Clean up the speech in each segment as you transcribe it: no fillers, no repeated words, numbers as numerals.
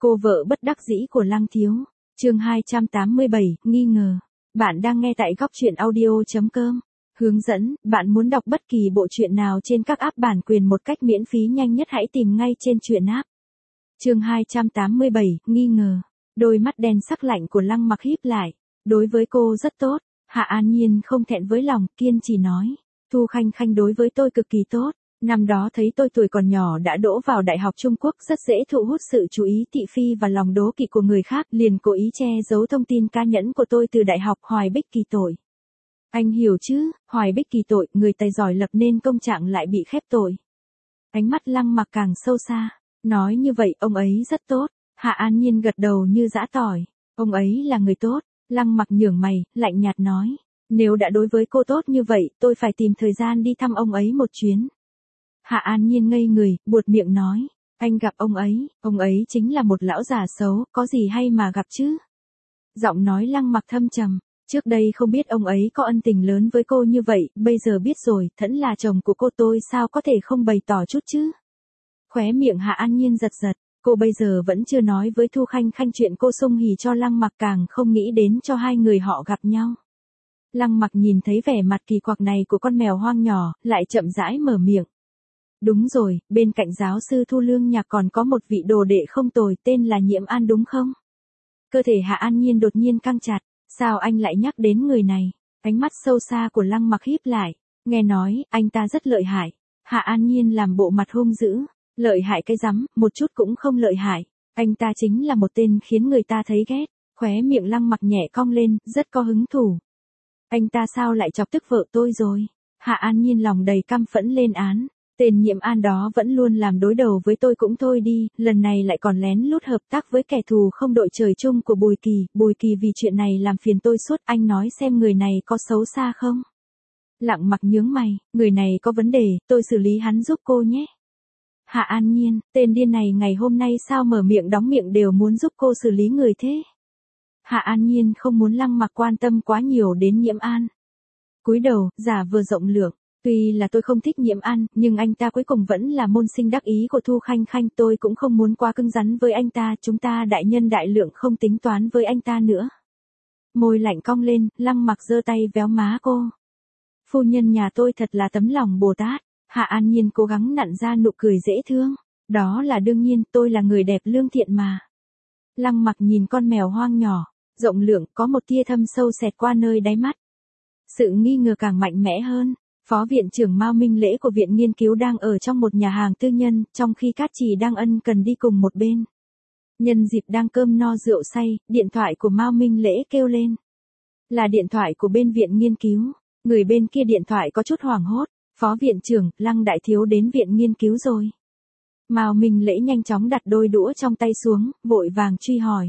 Cô vợ bất đắc dĩ của Lăng Thiếu. Chương 287, nghi ngờ. Bạn đang nghe tại góc truyện audio.com. Hướng dẫn, bạn muốn đọc bất kỳ bộ truyện nào trên các app bản quyền một cách miễn phí nhanh nhất hãy tìm ngay trên truyện app. Chương 287, nghi ngờ. Đôi mắt đen sắc lạnh của Lăng Mặc híp lại. Đối với cô rất tốt. Hạ An Nhiên không thẹn với lòng, kiên trì nói. Thu Khanh Khanh đối với tôi cực kỳ tốt. Năm đó thấy tôi tuổi còn nhỏ đã đỗ vào Đại học Trung Quốc rất dễ thu hút sự chú ý thị phi và lòng đố kỵ của người khác, liền cố ý che giấu thông tin cá nhân của tôi từ Đại học Hoài Bích kỳ tội. Anh hiểu chứ, Hoài Bích kỳ tội, người tài giỏi lập nên công trạng lại bị khép tội. Ánh mắt Lăng Mặc càng sâu xa, nói như vậy ông ấy rất tốt. Hạ An Nhiên gật đầu như giã tỏi, ông ấy là người tốt. Lăng Mặc nhướng mày, lạnh nhạt nói, nếu đã đối với cô tốt như vậy, tôi phải tìm thời gian đi thăm ông ấy một chuyến. Hạ An Nhiên ngây người, buột miệng nói, anh gặp ông ấy chính là một lão già xấu, có gì hay mà gặp chứ? Giọng nói Lăng Mặc thâm trầm, trước đây không biết ông ấy có ân tình lớn với cô như vậy, bây giờ biết rồi, Thẫn là chồng của cô tôi sao có thể không bày tỏ chút chứ? Khóe miệng Hạ An Nhiên giật giật, cô bây giờ vẫn chưa nói với Thu Khanh Khanh chuyện cô xung hỉ cho Lăng Mặc, càng không nghĩ đến cho hai người họ gặp nhau. Lăng Mặc nhìn thấy vẻ mặt kỳ quặc này của con mèo hoang nhỏ, lại chậm rãi mở miệng. Đúng rồi, bên cạnh giáo sư Thu Lương Nhạc còn có một vị đồ đệ không tồi tên là Nhiễm An đúng không? Cơ thể Hạ An Nhiên đột nhiên căng chặt, sao anh lại nhắc đến người này? Ánh mắt sâu xa của Lăng Mặc híp lại, nghe nói, anh ta rất lợi hại. Hạ An Nhiên làm bộ mặt hung dữ, lợi hại cái rắm, một chút cũng không lợi hại. Anh ta chính là một tên khiến người ta thấy ghét. Khóe miệng Lăng Mặc nhẹ cong lên, rất có hứng thú. Anh ta sao lại chọc tức vợ tôi rồi? Hạ An Nhiên lòng đầy căm phẫn lên án. Tên Nhiễm An đó vẫn luôn làm đối đầu với tôi cũng thôi đi, lần này lại còn lén lút hợp tác với kẻ thù không đội trời chung của Bùi Kỳ vì chuyện này làm phiền tôi suốt, anh nói xem người này có xấu xa không? Lăng Mặc nhướng mày, người này có vấn đề, tôi xử lý hắn giúp cô nhé. Hạ An Nhiên, tên điên này ngày hôm nay sao mở miệng đóng miệng đều muốn giúp cô xử lý người thế? Hạ An Nhiên không muốn Lăng Mặc quan tâm quá nhiều đến Nhiễm An. Cúi đầu, giả vờ rộng lượng. Tuy là tôi không thích Nhiễm An, nhưng anh ta cuối cùng vẫn là môn sinh đắc ý của Thu Khanh Khanh, tôi cũng không muốn quá cứng rắn với anh ta, chúng ta đại nhân đại lượng không tính toán với anh ta nữa. Môi lạnh cong lên, Lăng Mặc giơ tay véo má cô. Phu nhân nhà tôi thật là tấm lòng Bồ Tát. Hạ An Nhiên cố gắng nặn ra nụ cười dễ thương. Đó là đương nhiên, tôi là người đẹp lương thiện mà. Lăng Mặc nhìn con mèo hoang nhỏ, rộng lượng, có một tia thâm sâu xẹt qua nơi đáy mắt. Sự nghi ngờ càng mạnh mẽ hơn. Phó viện trưởng Mao Minh Lễ của viện nghiên cứu đang ở trong một nhà hàng tư nhân, trong khi Cát Trì đang ân cần đi cùng một bên. Nhân dịp đang cơm no rượu say, điện thoại của Mao Minh Lễ kêu lên. Là điện thoại của bên viện nghiên cứu. Người bên kia điện thoại có chút hoảng hốt. Phó viện trưởng, Lăng đại thiếu đến viện nghiên cứu rồi. Mao Minh Lễ nhanh chóng đặt đôi đũa trong tay xuống, vội vàng truy hỏi.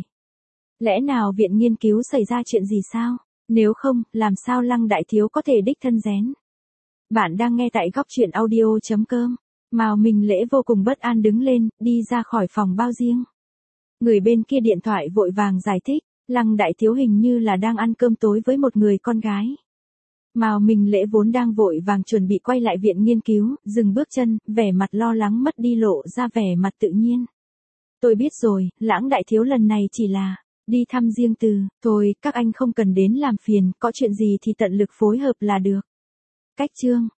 Lẽ nào viện nghiên cứu xảy ra chuyện gì sao? Nếu không, làm sao Lăng đại thiếu có thể đích thân rén? Bạn đang nghe tại góc truyện audio.com. Mao Minh Lễ vô cùng bất an đứng lên, đi ra khỏi phòng bao riêng. Người bên kia điện thoại vội vàng giải thích, Lăng đại thiếu hình như là đang ăn cơm tối với một người con gái. Mao Minh Lễ vốn đang vội vàng chuẩn bị quay lại viện nghiên cứu, dừng bước chân, vẻ mặt lo lắng mất đi lộ ra vẻ mặt tự nhiên. Tôi biết rồi, Lãng đại thiếu lần này chỉ là đi thăm riêng tư, thôi, các anh không cần đến làm phiền, có chuyện gì thì tận lực phối hợp là được. Cách chương